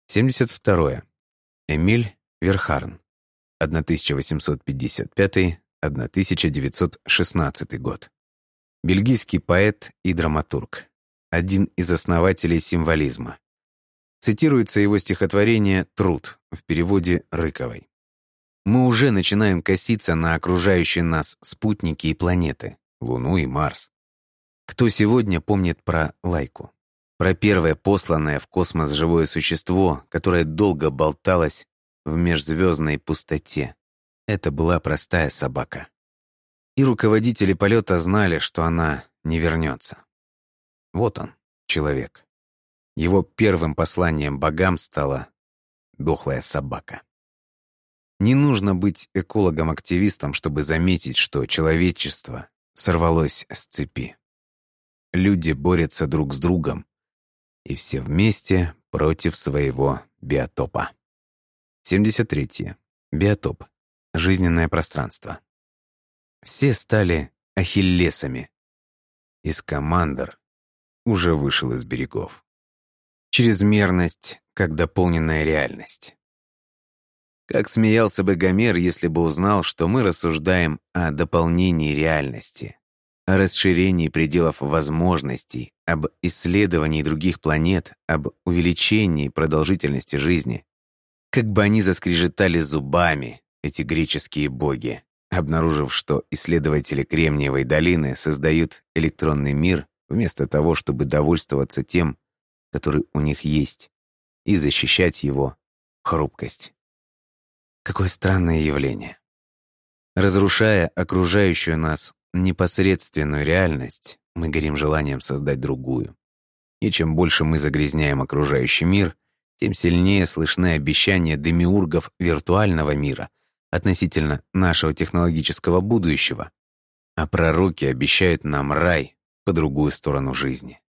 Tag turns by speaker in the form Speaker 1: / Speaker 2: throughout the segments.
Speaker 1: 72. Эмиль Верхарн. 1855-1916 год. Бельгийский поэт и драматург. Один из основателей символизма. Цитируется его стихотворение «Труд» в переводе Рыковой. Мы уже начинаем коситься на окружающие нас спутники и планеты, Луну и Марс. Кто сегодня помнит про Лайку? Про первое посланное в космос живое существо, которое долго болталось в межзвездной пустоте. Это была простая собака. И руководители полета знали, что она не вернется. Вот он, человек. Его первым посланием богам стала дохлая собака. Не нужно быть экологом-активистом, чтобы заметить, что человечество сорвалось с цепи. Люди борются друг с другом, и все вместе против своего биотопа. 73. Биотоп. Жизненное пространство. Все стали ахиллесами. Искамандр уже вышел из берегов. Чрезмерность, как дополненная реальность. Как смеялся бы Гомер, если бы узнал, что мы рассуждаем о дополнении реальности, о расширении пределов возможностей, об исследовании других планет, об увеличении продолжительности жизни. Как бы они заскрежетали зубами, эти греческие боги, обнаружив, что исследователи Кремниевой долины создают электронный мир вместо того, чтобы довольствоваться тем, который у них есть, и защищать его хрупкость. Какое странное явление. Разрушая окружающую нас непосредственную реальность, мы горим желанием создать другую. И чем больше мы загрязняем окружающий мир, тем сильнее слышны обещания демиургов виртуального мира относительно нашего технологического будущего, а пророки обещают нам рай по другую сторону жизни.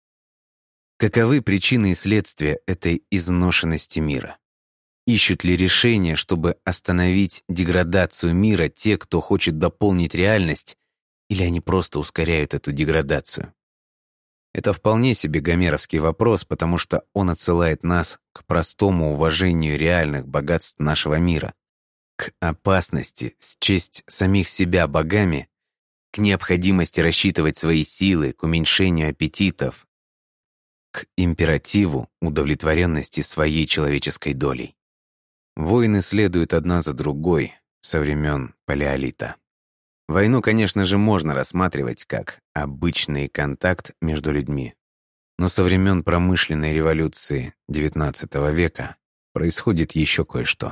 Speaker 1: Каковы причины и следствия этой изношенности мира? Ищут ли решения, чтобы остановить деградацию мира те, кто хочет дополнить реальность, или они просто ускоряют эту деградацию? Это вполне себе гомеровский вопрос, потому что он отсылает нас к простому уважению реальных богатств нашего мира, к опасности счесть самих себя богами, к необходимости рассчитывать свои силы, к уменьшению аппетитов, к императиву удовлетворенности своей человеческой долей. Войны следуют одна за другой со времен Палеолита. Войну, конечно же, можно рассматривать как обычный контакт между людьми, но со времен промышленной революции XIX века происходит еще кое-что.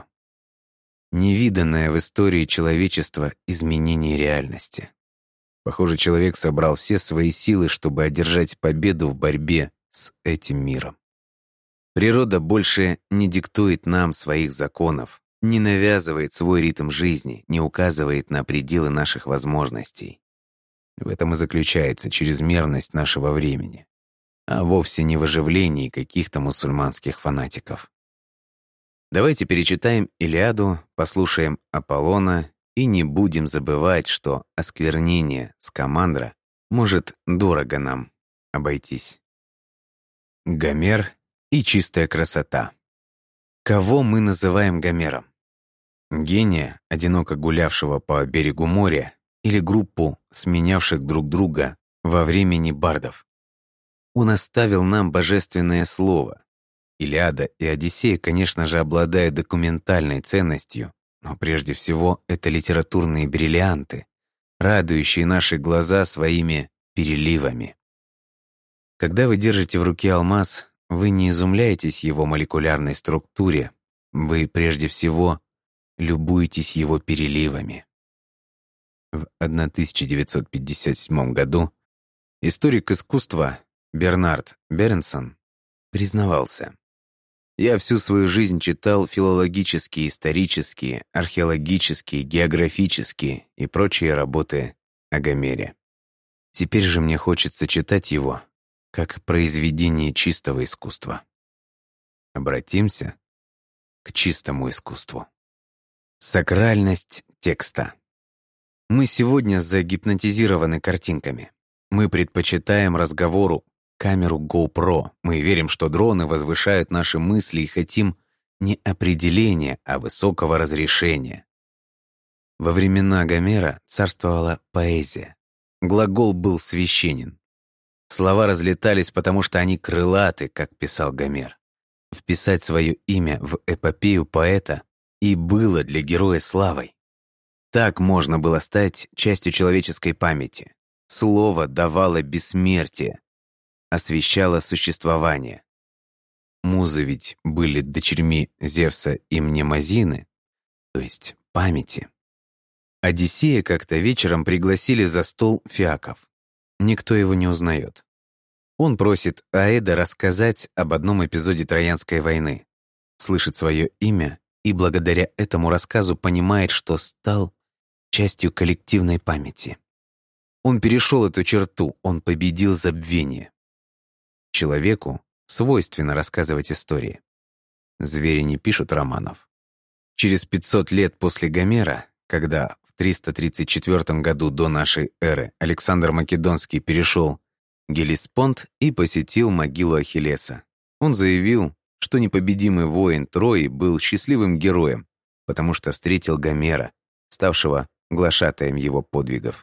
Speaker 1: Невиданное в истории человечества изменение реальности. Похоже, человек собрал все свои силы, чтобы одержать победу в борьбе с этим миром. Природа больше не диктует нам своих законов, не навязывает свой ритм жизни, не указывает на пределы наших возможностей. В этом и заключается чрезмерность нашего времени, а вовсе не в оживлении каких-то мусульманских фанатиков. Давайте перечитаем Илиаду, послушаем Аполлона и не будем забывать, что осквернение Скамандра может дорого нам обойтись. Гомер и чистая красота. Кого мы называем Гомером? Гения, одиноко гулявшего по берегу моря, или группу сменявших друг друга во времени бардов? Он оставил нам божественное слово. Илиада и Одиссея, конечно же, обладают документальной ценностью, но прежде всего это литературные бриллианты, радующие наши глаза своими переливами. Когда вы держите в руке алмаз, вы не изумляетесь его молекулярной структуре, вы прежде всего любуетесь его переливами. В 1957 году историк искусства Бернард Бернсон признавался: «Я всю свою жизнь читал филологические, исторические, археологические, географические и прочие работы о Гомере. Теперь же мне хочется читать его как произведение чистого искусства». Обратимся к чистому искусству. Сакральность текста. Мы сегодня загипнотизированы картинками. Мы предпочитаем разговору камеру GoPro. Мы верим, что дроны возвышают наши мысли и хотим не определения, а высокого разрешения. Во времена Гомера царствовала поэзия. Глагол был священен. Слова разлетались, потому что они крылаты, как писал Гомер. Вписать свое имя в эпопею поэта и было для героя славой. Так можно было стать частью человеческой памяти. Слово давало бессмертие, освещало существование. Музы ведь были дочерьми Зевса и Мнемозины, то есть памяти. Одиссея как-то вечером пригласили за стол Фиаков. Никто его не узнает. Он просит Аэда рассказать об одном эпизоде Троянской войны, слышит свое имя и благодаря этому рассказу понимает, что стал частью коллективной памяти. Он перешел эту черту, он победил забвение. Человеку свойственно рассказывать истории. Звери не пишут романов. Через 500 лет после Гомера, когда в 334 году до нашей эры Александр Македонский перешел Геллеспонд и посетил могилу Ахиллеса, он заявил, что непобедимый воин Трои был счастливым героем, потому что встретил Гомера, ставшего глашатаем его подвигов.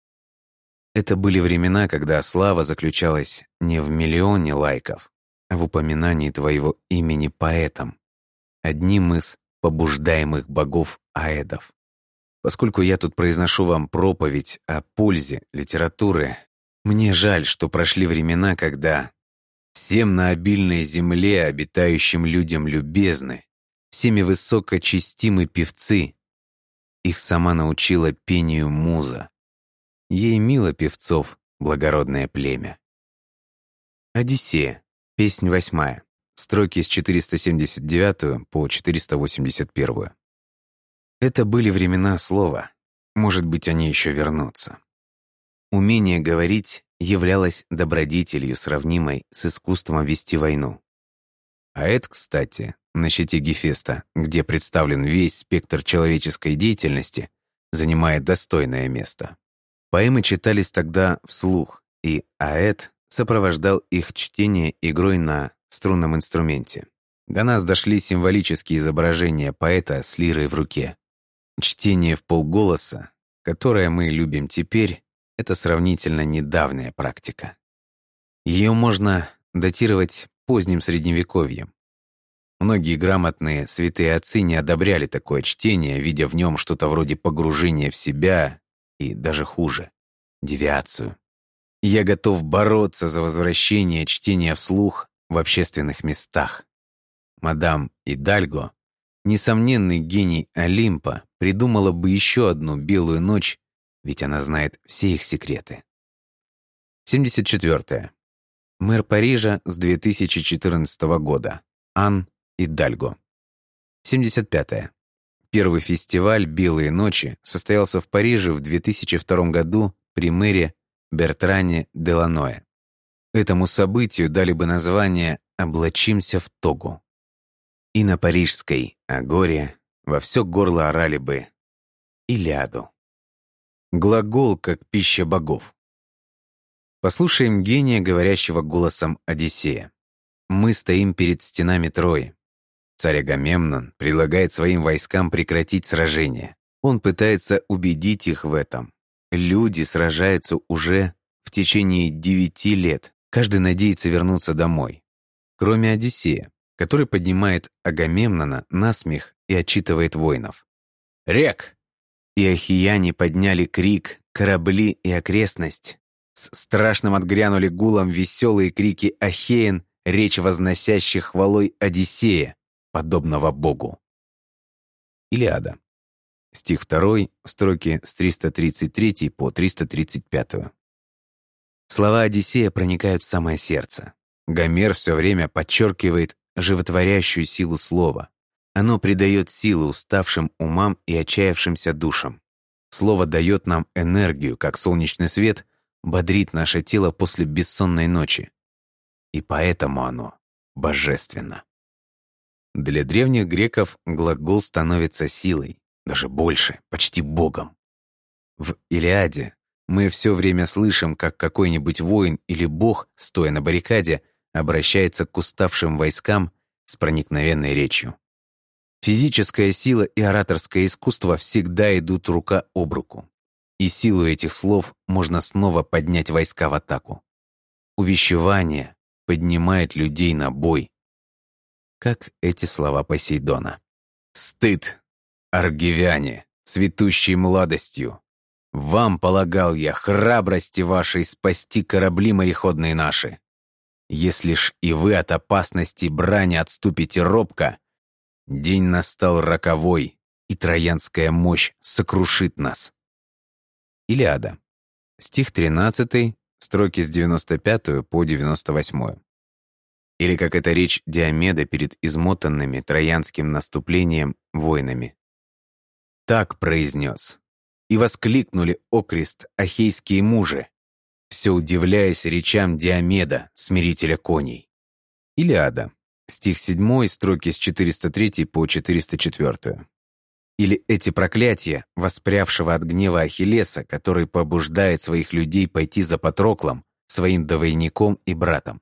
Speaker 1: Это были времена, когда слава заключалась не в миллионе лайков, а в упоминании твоего имени поэтом, одним из побуждаемых богов аэдов. Поскольку я тут произношу вам проповедь о пользе литературы, мне жаль, что прошли времена, когда всем на обильной земле обитающим людям любезны, всеми высокочестимы певцы. Их сама научила пению муза. Ей мило певцов благородное племя. Одиссея. Песнь 8. Строки с 479 по 481. Это были времена слова. Может быть, они еще вернутся. Умение говорить являлось добродетелью, сравнимой с искусством вести войну. Аэд, кстати, на щите Гефеста, где представлен весь спектр человеческой деятельности, занимает достойное место. Поэмы читались тогда вслух, и Аэд сопровождал их чтение игрой на струнном инструменте. До нас дошли символические изображения поэта с лирой в руке. Чтение вполголоса, которое мы любим теперь, это сравнительно недавняя практика. Ее можно датировать поздним Средневековьем. Многие грамотные святые отцы не одобряли такое чтение, видя в нем что-то вроде погружения в себя и даже хуже — девиацию. Я готов бороться за возвращение чтения вслух в общественных местах. Мадам Идальго, несомненный гений Олимпа, придумала бы еще одну белую ночь, ведь она знает все их секреты. 74. Мэр Парижа с 2014 года. Ан Идальго. 75. Первый фестиваль «Белые ночи» состоялся в Париже в 2002 году при мэре Бертране Деланое. Этому событию дали бы название «Облачимся в тогу». И на парижской агоре во все горло орали бы «Илиаду». Глагол как пища богов. Послушаем гения, говорящего голосом Одиссея. Мы стоим перед стенами Трои. Царь Агамемнон предлагает своим войскам прекратить сражение. Он пытается убедить их в этом. Люди сражаются уже в течение 9 лет. Каждый надеется вернуться домой. Кроме Одиссея, который поднимает Агамемнона на смех и отчитывает воинов. «Рек!» И ахияне подняли крик, корабли и окрестность. С страшным отгрянули гулом веселые крики ахеен, речь возносящих хвалой Одиссея, подобного богу. Илиада. Стих 2, строки с 333 по 335. Слова Одиссея проникают в самое сердце. Гомер все время подчеркивает животворящую силу слова. Оно придает силу уставшим умам и отчаявшимся душам. Слово дает нам энергию, как солнечный свет бодрит наше тело после бессонной ночи. И поэтому оно божественно. Для древних греков глагол становится силой, даже больше, почти богом. В Илиаде мы все время слышим, как какой-нибудь воин или бог, стоя на баррикаде, обращается к уставшим войскам с проникновенной речью. Физическая сила и ораторское искусство всегда идут рука об руку. И силу этих слов можно снова поднять войска в атаку. Увещевание поднимает людей на бой. Как эти слова Посейдона. «Стыд, аргивяне, цветущей младостью! Вам полагал я храбрости вашей спасти корабли мореходные наши. Если ж и вы от опасности брани отступите робко, день настал роковой, и троянская мощь сокрушит нас». Илиада. Стих 13, строки с 95 по 98. Или как эта речь Диомеда перед измотанными троянским наступлением воинами. Так произнес. И воскликнули окрест ахейские мужи, все удивляясь речам Диомеда, смирителя коней. Илиада. Стих 7, строки с 403 по 404. Или эти проклятия, воспрявшего от гнева Ахиллеса, который побуждает своих людей пойти за Патроклом, своим двойником и братом.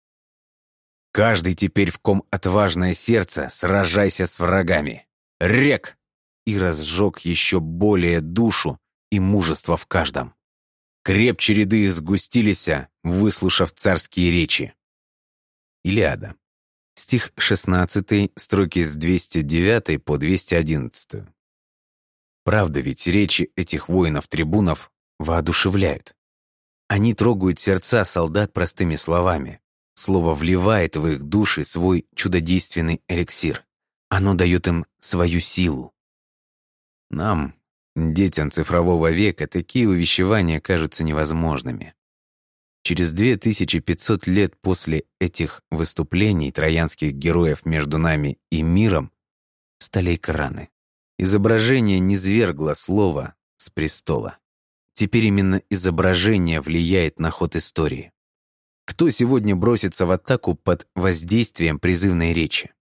Speaker 1: «Каждый теперь, в ком отважное сердце, сражайся с врагами. Рек!» И разжег еще более душу и мужество в каждом. Крепче ряды сгустилися, выслушав царские речи. Илиада. Стих 16, строки с 209 по 211. Правда ведь речи этих воинов-трибунов воодушевляют. Они трогают сердца солдат простыми словами. Слово вливает в их души свой чудодейственный эликсир. Оно дает им свою силу. Нам, детям цифрового века, такие увещевания кажутся невозможными. Через 2500 лет после этих выступлений троянских героев между нами и миром встали экраны. Изображение низвергло слово с престола. Теперь именно изображение влияет на ход истории. Кто сегодня бросится в атаку под воздействием призывной речи?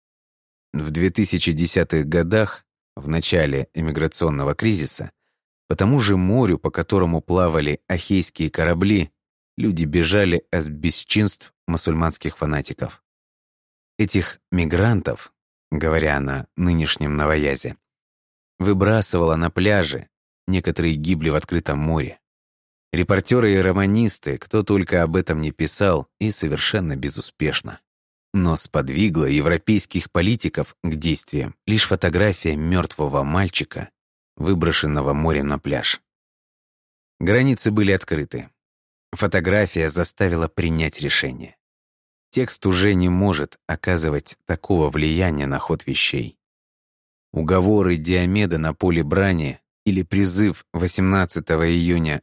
Speaker 1: В 2010-х годах, в начале эмиграционного кризиса, по тому же морю, по которому плавали ахейские корабли, люди бежали от бесчинств мусульманских фанатиков. Этих мигрантов, говоря на нынешнем новоязе, выбрасывало на пляжи, некоторые гибли в открытом море. Репортеры и романисты, кто только об этом не писал, и совершенно безуспешно. Но сподвигла европейских политиков к действиям лишь фотография мертвого мальчика, выброшенного морем на пляж. Границы были открыты. Фотография заставила принять решение. Текст уже не может оказывать такого влияния на ход вещей. Уговоры Диомеда на поле брани или призыв 18 июня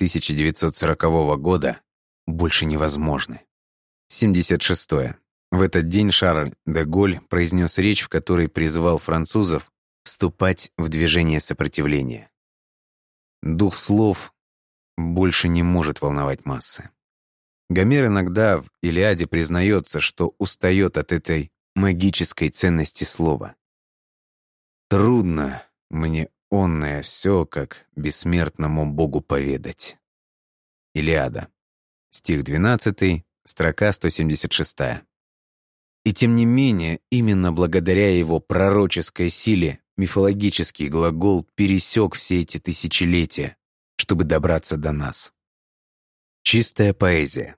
Speaker 1: 1940 года больше невозможны. 76. В этот день Шарль де Голль произнес речь, в которой призвал французов вступать в движение сопротивления. Дух слов больше не может волновать массы. Гомер иногда в «Илиаде» признается, что устает от этой магической ценности слова. «Трудно мне онное все, как бессмертному Богу поведать». Илиада. Стих 12, строка 176. И тем не менее, именно благодаря его пророческой силе мифологический глагол пересек все эти тысячелетия, чтобы добраться до нас. Чистая поэзия.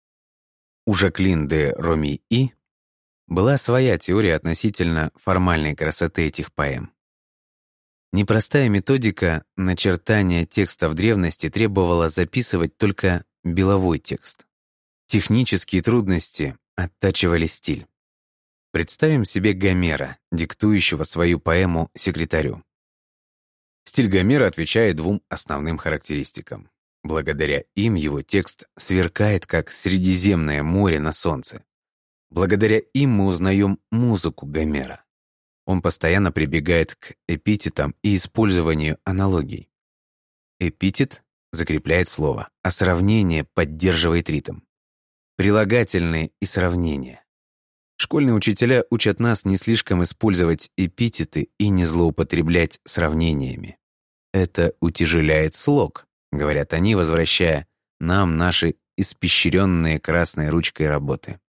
Speaker 1: У Жаклин де Ромии была своя теория относительно формальной красоты этих поэм. Непростая методика начертания текста в древности требовала записывать только беловой текст. Технические трудности оттачивали стиль. Представим себе Гомера, диктующего свою поэму секретарю. Стиль Гомера отвечает двум основным характеристикам. Благодаря им его текст сверкает, как Средиземное море на солнце. Благодаря им мы узнаем музыку Гомера. Он постоянно прибегает к эпитетам и использованию аналогий. Эпитет закрепляет слово, а сравнение поддерживает ритм. Прилагательные и сравнения. Школьные учителя учат нас не слишком использовать эпитеты и не злоупотреблять сравнениями. Это утяжеляет слог, говорят они, возвращая нам наши испещренные красной ручкой работы.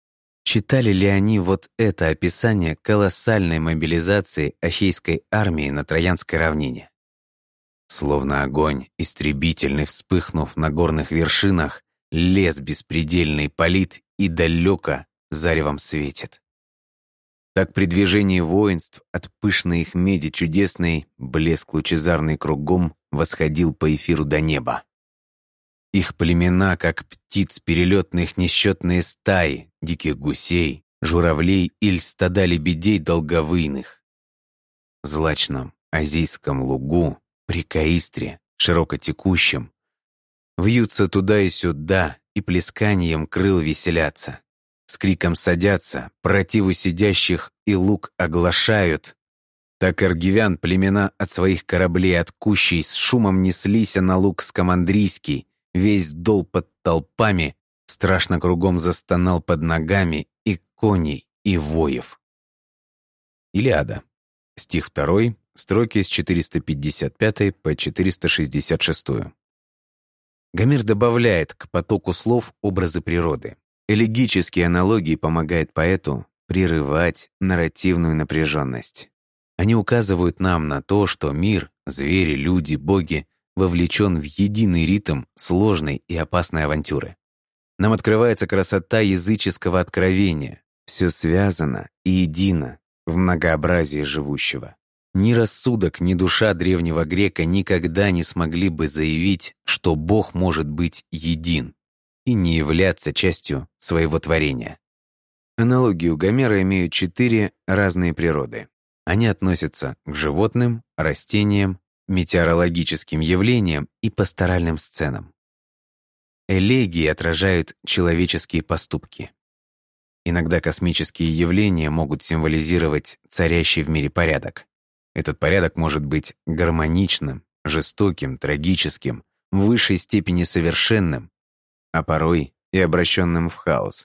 Speaker 1: Читали ли они вот это описание колоссальной мобилизации ахейской армии на Троянской равнине? Словно огонь, истребительный, вспыхнув на горных вершинах, лес беспредельный палит и далеко заревом светит. Так при движении воинств от пышной их меди чудесной блеск лучезарный кругом восходил по эфиру до неба. Их племена, как птиц перелетных несчетные стаи, диких гусей, журавлей или стада лебедей долговыйных. В злачном азийском лугу, при Каистре, широко текущем, вьются туда и сюда и плесканием крыл веселятся. С криком садятся, противу сидящих и лук оглашают. Так аргивян племена от своих кораблей от кущей с шумом неслись на луг скамандрийский, весь дол под толпами, страшно кругом застонал под ногами и коней, и воев. Илиада. Стих 2, строки с 455 по 466. Гомер добавляет к потоку слов образы природы. Элегические аналогии помогают поэту прерывать нарративную напряженность. Они указывают нам на то, что мир, звери, люди, боги вовлечен в единый ритм сложной и опасной авантюры. Нам открывается красота языческого откровения. Все связано и едино в многообразии живущего. Ни рассудок, ни душа древнего грека никогда не смогли бы заявить, что Бог может быть един и не являться частью своего творения. Аналогии у Гомера имеют 4 разные природы. Они относятся к животным, растениям, метеорологическим явлениям и пасторальным сценам. Элегии отражают человеческие поступки. Иногда космические явления могут символизировать царящий в мире порядок. Этот порядок может быть гармоничным, жестоким, трагическим, в высшей степени совершенным, а порой и обращенным в хаос.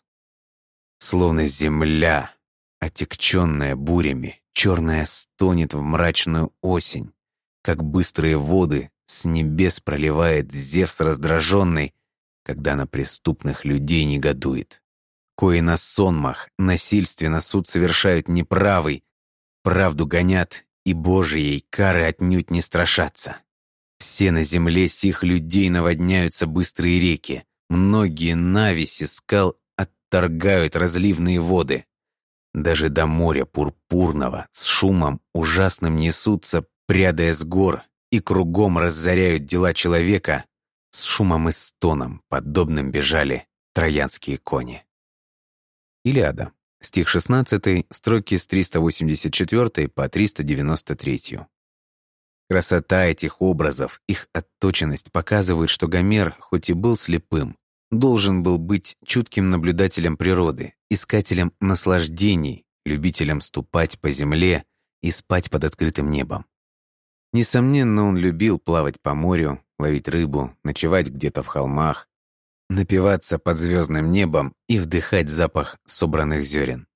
Speaker 1: Словно земля, отягченная бурями, черная стонет в мрачную осень, как быстрые воды с небес проливает Зевс раздраженный, когда на преступных людей негодует. Кои на сонмах насильственно суд совершают неправый, правду гонят и Божией кары отнюдь не страшатся. Все на земле сих людей наводняются быстрые реки, многие навеси скал отторгают разливные воды. Даже до моря пурпурного с шумом ужасным несутся, прядая с гор, и кругом разоряют дела человека, с шумом и стоном, подобным бежали троянские кони. Илиада. Стих 16, строки с 384 по 393. Красота этих образов, их отточенность показывают, что Гомер, хоть и был слепым, должен был быть чутким наблюдателем природы, искателем наслаждений, любителем ступать по земле и спать под открытым небом. Несомненно, он любил плавать по морю, ловить рыбу, ночевать где-то в холмах, напиваться под звездным небом и вдыхать запах собранных зерен.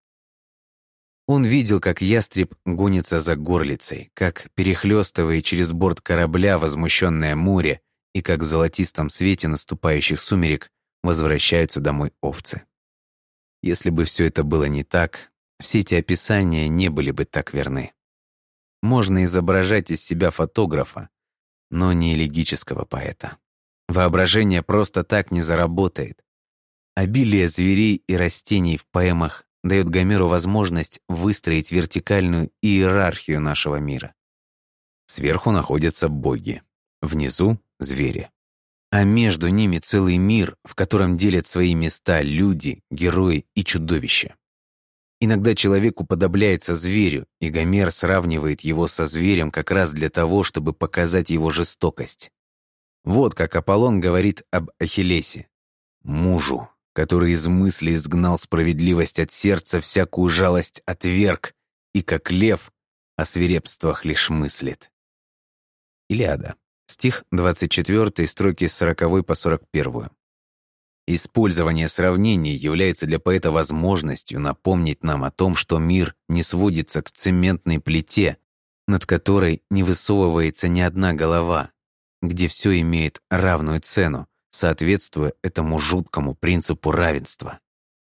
Speaker 1: Он видел, как ястреб гонится за горлицей, как, перехлёстывая через борт корабля возмущенное море, и как в золотистом свете наступающих сумерек возвращаются домой овцы. Если бы все это было не так, все эти описания не были бы так верны. Можно изображать из себя фотографа, но не элегического поэта. Воображение просто так не заработает. Обилие зверей и растений в поэмах дает Гомеру возможность выстроить вертикальную иерархию нашего мира. Сверху находятся боги, внизу — звери. А между ними целый мир, в котором делят свои места люди, герои и чудовища. Иногда человек уподобляется зверю, и Гомер сравнивает его со зверем как раз для того, чтобы показать его жестокость. Вот как Аполлон говорит об Ахиллесе: «Мужу, который из мысли изгнал справедливость от сердца, всякую жалость отверг, и, как лев, о свирепствах лишь мыслит». Илиада. Стих 24, строки с 40 по 41. Использование сравнений является для поэта возможностью напомнить нам о том, что мир не сводится к цементной плите, над которой не высовывается ни одна голова, где все имеет равную цену, соответствуя этому жуткому принципу равенства.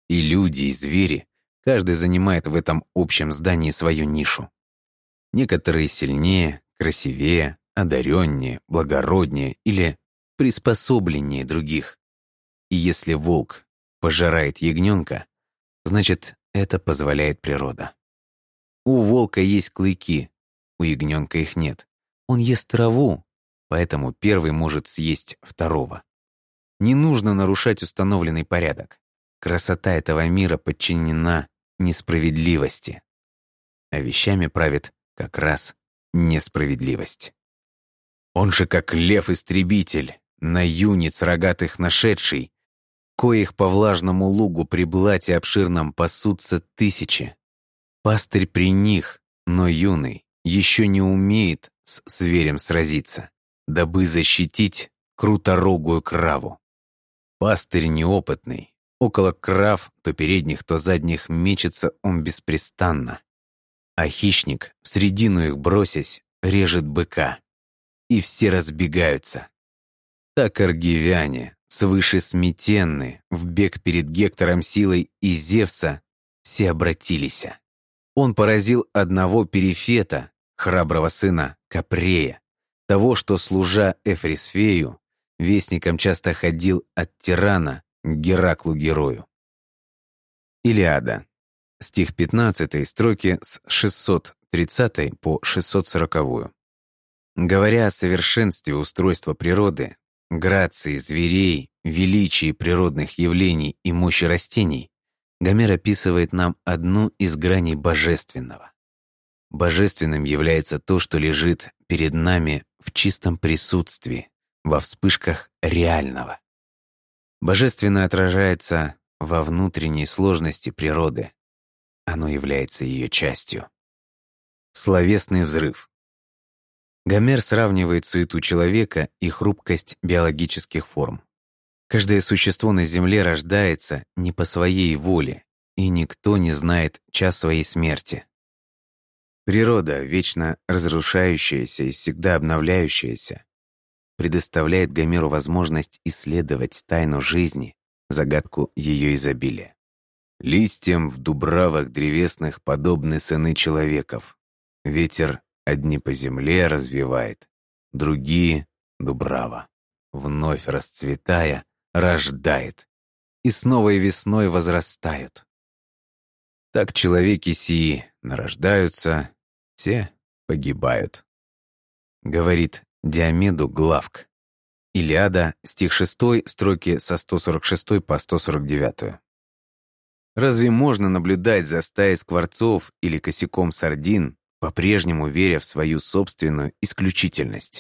Speaker 1: И люди, и звери, каждый занимает в этом общем здании свою нишу. Некоторые сильнее, красивее, одареннее, благороднее или приспособленнее других. И если волк пожирает ягненка, значит, это позволяет природа. У волка есть клыки, у ягненка их нет. Он ест траву, поэтому первый может съесть второго. Не нужно нарушать установленный порядок. Красота этого мира подчинена несправедливости. А вещами правит как раз несправедливость. Он же как лев-истребитель, на юниц рогатых нашедший, коих по влажному лугу при блате обширном пасутся тысячи. Пастырь при них, но юный, еще не умеет с зверем сразиться, дабы защитить круторогую краву. Пастырь неопытный, около крав, то передних, то задних мечется он беспрестанно. А хищник, в средину их бросясь, режет быка. И все разбегаются. Так аргивяне, свыше сметенны, в бег перед Гектором силой и Зевса, все обратились. Он поразил одного Перифета, храброго сына Капрея, того, что, служа Эфрисфею, вестником часто ходил от тирана к Гераклу-герою. Илиада. Стих 15, строки с 630 по 640. Говоря о совершенстве устройства природы, грации зверей, величии природных явлений и мощи растений, Гомер описывает нам одну из граней божественного. Божественным является то, что лежит перед нами в чистом присутствии, во вспышках реального. Божественное отражается во внутренней сложности природы. Оно является ее частью. Словесный взрыв. Гомер сравнивает суету человека и хрупкость биологических форм. Каждое существо на Земле рождается не по своей воле, и никто не знает час своей смерти. Природа, вечно разрушающаяся и всегда обновляющаяся, предоставляет Гомеру возможность исследовать тайну жизни, загадку ее изобилия. «Листьям в дубравах древесных подобны сыны человеков. Ветер одни по земле развивает, другие — дубрава. Вновь расцветая, рождает, и с новой весной возрастают. Так человеки сии нарождаются, все погибают», — говорит Диомеду Главк. Илиада, стих 6, строки со 146 по 149. Разве можно наблюдать за стаей скворцов или косяком сардин, по-прежнему веря в свою собственную исключительность?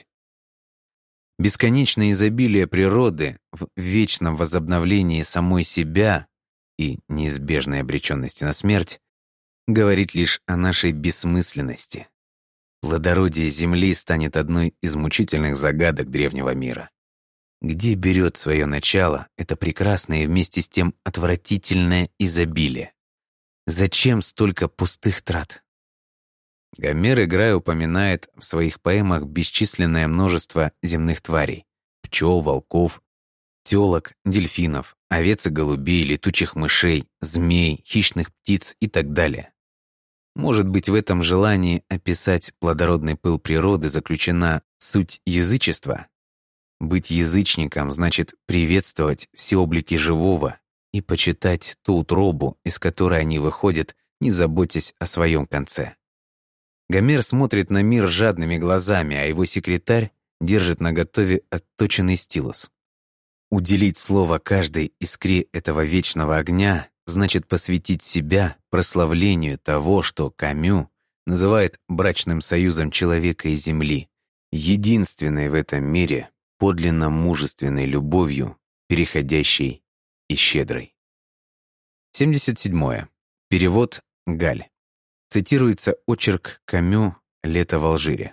Speaker 1: Бесконечное изобилие природы в вечном возобновлении самой себя и неизбежной обреченности на смерть говорит лишь о нашей бессмысленности. Плодородие Земли станет одной из мучительных загадок древнего мира. Где берет свое начало это прекрасное и вместе с тем отвратительное изобилие? Зачем столько пустых трат? Гомер, играя, упоминает в своих поэмах бесчисленное множество земных тварей — пчел, волков, телок, дельфинов, овец и голубей, летучих мышей, змей, хищных птиц и так далее. Может быть, в этом желании описать плодородный пыл природы заключена суть язычества? Быть язычником значит приветствовать все облики живого и почитать ту утробу, из которой они выходят, не заботясь о своем конце. Гомер смотрит на мир жадными глазами, а его секретарь держит наготове отточенный стилус. Уделить слово каждой искре этого вечного огня значит посвятить себя прославлению того, что Камю называет брачным союзом человека и земли, единственной в этом мире подлинно мужественной любовью, переходящей и щедрой. 77. Перевод Галь. Цитируется очерк Камю «Лето в Алжире»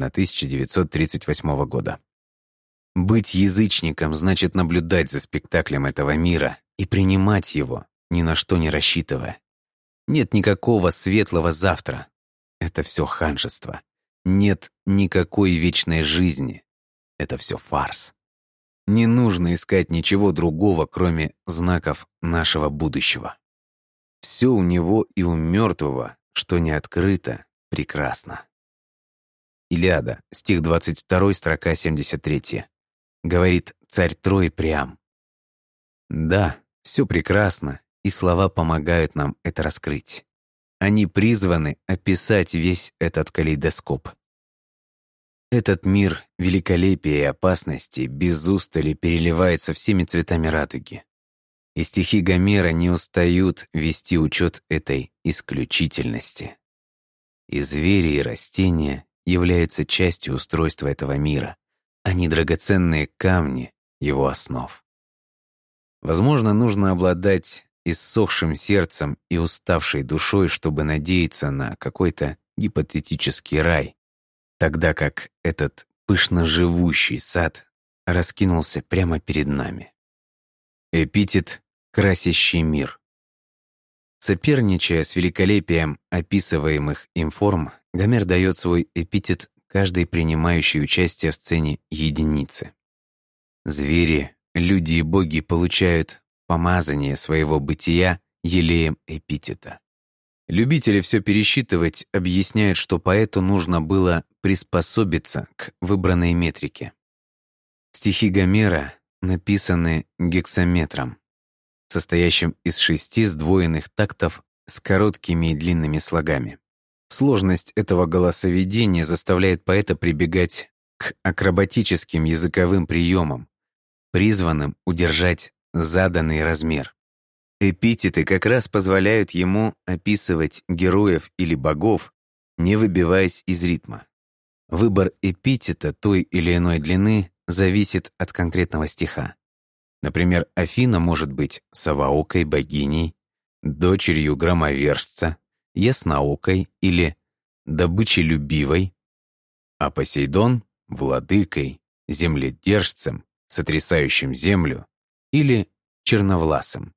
Speaker 1: 1938 года. Быть язычником значит наблюдать за спектаклем этого мира и принимать его, ни на что не рассчитывая. Нет никакого светлого завтра. Это все ханжество. Нет никакой вечной жизни. Это все фарс. Не нужно искать ничего другого, кроме знаков нашего будущего. Все у него и у мертвого, что не открыто, прекрасно. Илиада, стих 22, строка 73. Говорит царь Трой Приам. Да, все прекрасно, и слова помогают нам это раскрыть. Они призваны описать весь этот калейдоскоп. Этот мир великолепия и опасности без устали переливается всеми цветами радуги. И стихи Гомера не устают вести учет этой исключительности. И звери, и растения являются частью устройства этого мира, а не драгоценные камни его основ. Возможно, нужно обладать иссохшим сердцем и уставшей душой, чтобы надеяться на какой-то гипотетический рай, тогда как этот пышно живущий сад раскинулся прямо перед нами. Эпитет «красящий мир». Соперничая с великолепием описываемых им форм, Гомер дает свой эпитет каждой принимающей участие в сцене единице. Звери, люди и боги получают помазание своего бытия елеем эпитета. Любители все пересчитывать объясняют, что поэту нужно было приспособиться к выбранной метрике. Стихи Гомера написаны гексаметром, состоящим из 6 сдвоенных тактов с короткими и длинными слогами. Сложность этого голосоведения заставляет поэта прибегать к акробатическим языковым приемам, призванным удержать заданный размер. Эпитеты как раз позволяют ему описывать героев или богов, не выбиваясь из ритма. Выбор эпитета той или иной длины зависит от конкретного стиха. Например, Афина может быть совоокой богиней, дочерью громовержца, ясноокой или добычелюбивой, а Посейдон — владыкой, земледержцем, сотрясающим землю, или черновласым.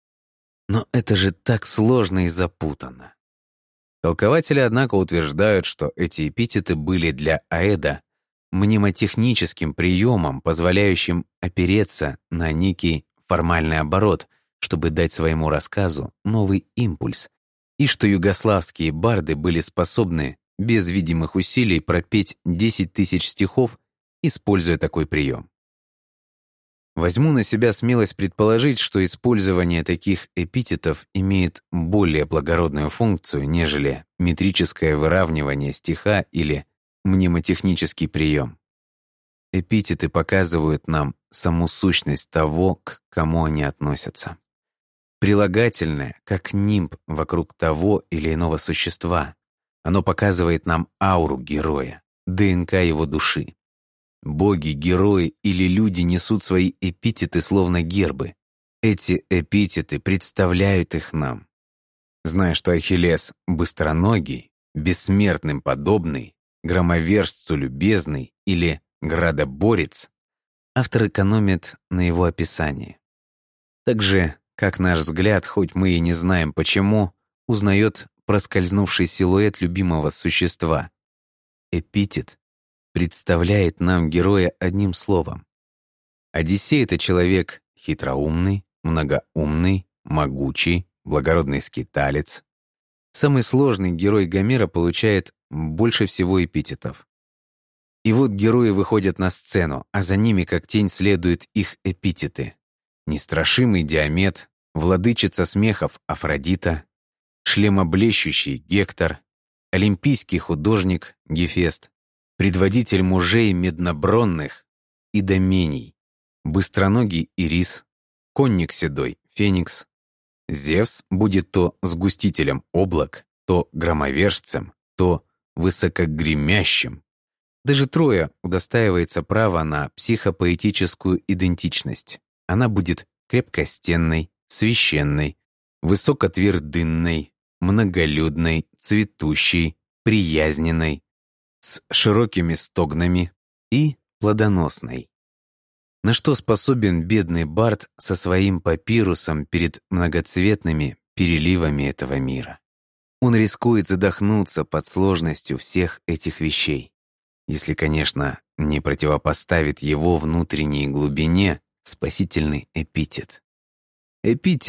Speaker 1: Но это же так сложно и запутанно. Толкователи, однако, утверждают, что эти эпитеты были для Аэда мнемотехническим приемом, позволяющим опереться на некий формальный оборот, чтобы дать своему рассказу новый импульс, и что югославские барды были способны без видимых усилий пропеть 10 тысяч стихов, используя такой прием. Возьму на себя смелость предположить, что использование таких эпитетов имеет более благородную функцию, нежели метрическое выравнивание стиха или мнемотехнический прием. Эпитеты показывают нам саму сущность того, к кому они относятся. Прилагательное, как нимб вокруг того или иного существа. Оно показывает нам ауру героя, ДНК его души. Боги, герои или люди несут свои эпитеты словно гербы. Эти эпитеты представляют их нам. Зная, что Ахиллес быстроногий, бессмертным подобный, громовержцу любезный или градоборец, автор экономит на его описании. Так же, как наш взгляд, хоть мы и не знаем почему, узнает проскользнувший силуэт любимого существа. Эпитет представляет нам героя одним словом. Одиссей — это человек хитроумный, многоумный, могучий, благородный скиталец. Самый сложный герой Гомера получает больше всего эпитетов. И вот герои выходят на сцену, а за ними, как тень, следуют их эпитеты. Нестрашимый Диамет, владычица смехов Афродита, шлемоблещущий Гектор, олимпийский художник Гефест, предводитель мужей меднобронных Идомений, быстроногий Ирис, конник седой Феникс. Зевс будет то сгустителем облак, то громовержцем, то высокогремящим. Даже Троя удостаивается права на психопоэтическую идентичность. Она будет крепкостенной, священной, высокотвердынной, многолюдной, цветущей, приязненной, с широкими стогнами и плодоносной. На что способен бедный бард со своим папирусом перед многоцветными переливами этого мира? Он рискует задохнуться под сложностью всех этих вещей, если, конечно, не противопоставит его внутренней глубине спасительный эпитет. Эпитет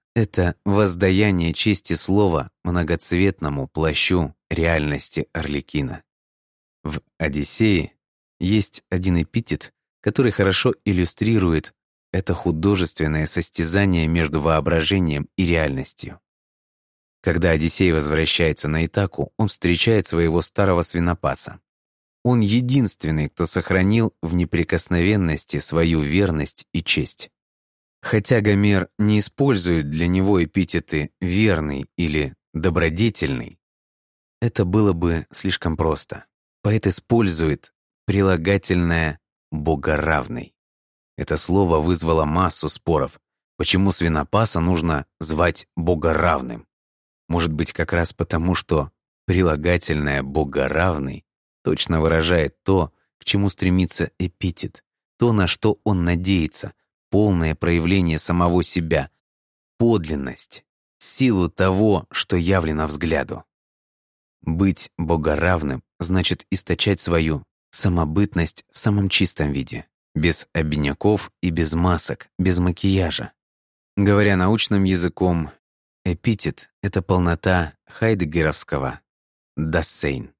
Speaker 1: Это воздаяние чести слова многоцветному плащу реальности Арлекина. В «Одиссее» есть один эпитет, который хорошо иллюстрирует это художественное состязание между воображением и реальностью. Когда Одиссей возвращается на Итаку, он встречает своего старого свинопаса. Он единственный, кто сохранил в неприкосновенности свою верность и честь. Хотя Гомер не использует для него эпитеты «верный» или «добродетельный», это было бы слишком просто. Поэт использует прилагательное «богоравный». Это слово вызвало массу споров, почему свинопаса нужно звать богоравным. Может быть, как раз потому, что прилагательное «богоравный» точно выражает то, к чему стремится эпитет, то, на что он надеется, полное проявление самого себя, подлинность, силу того, что явлено взгляду. Быть богоравным значит источать свою самобытность в самом чистом виде, без обиняков и без масок, без макияжа. Говоря научным языком, эпитет — это полнота хайдеггеровского «Dasein».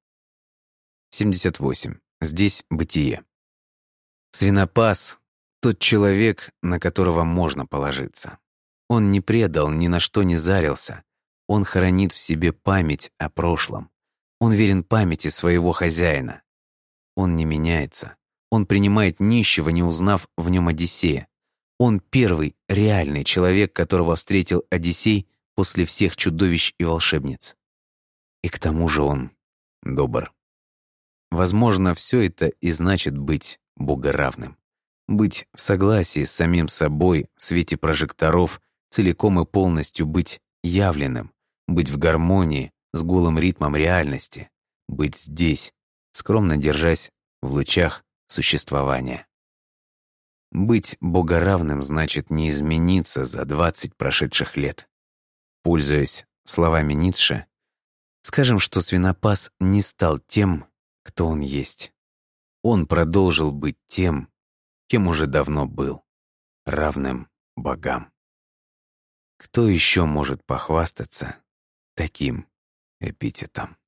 Speaker 1: 78. Здесь бытие. Свинопас — тот человек, на которого можно положиться. Он не предал, ни на что не зарился. Он хранит в себе память о прошлом. Он верен памяти своего хозяина. Он не меняется. Он принимает нищего, не узнав в нем Одиссея. Он первый реальный человек, которого встретил Одиссей после всех чудовищ и волшебниц. И к тому же он добр. Возможно, все это и значит быть богоравным. Быть в согласии с самим собой в свете прожекторов, целиком и полностью быть явленным, быть в гармонии с голым ритмом реальности, быть здесь, скромно держась в лучах существования. Быть богоравным значит не измениться за 20 прошедших лет. Пользуясь словами Ницше, скажем, что свинопас не стал тем, кто он есть. Он продолжил быть тем, кем уже давно был, равным богам. Кто еще может похвастаться таким эпитетом?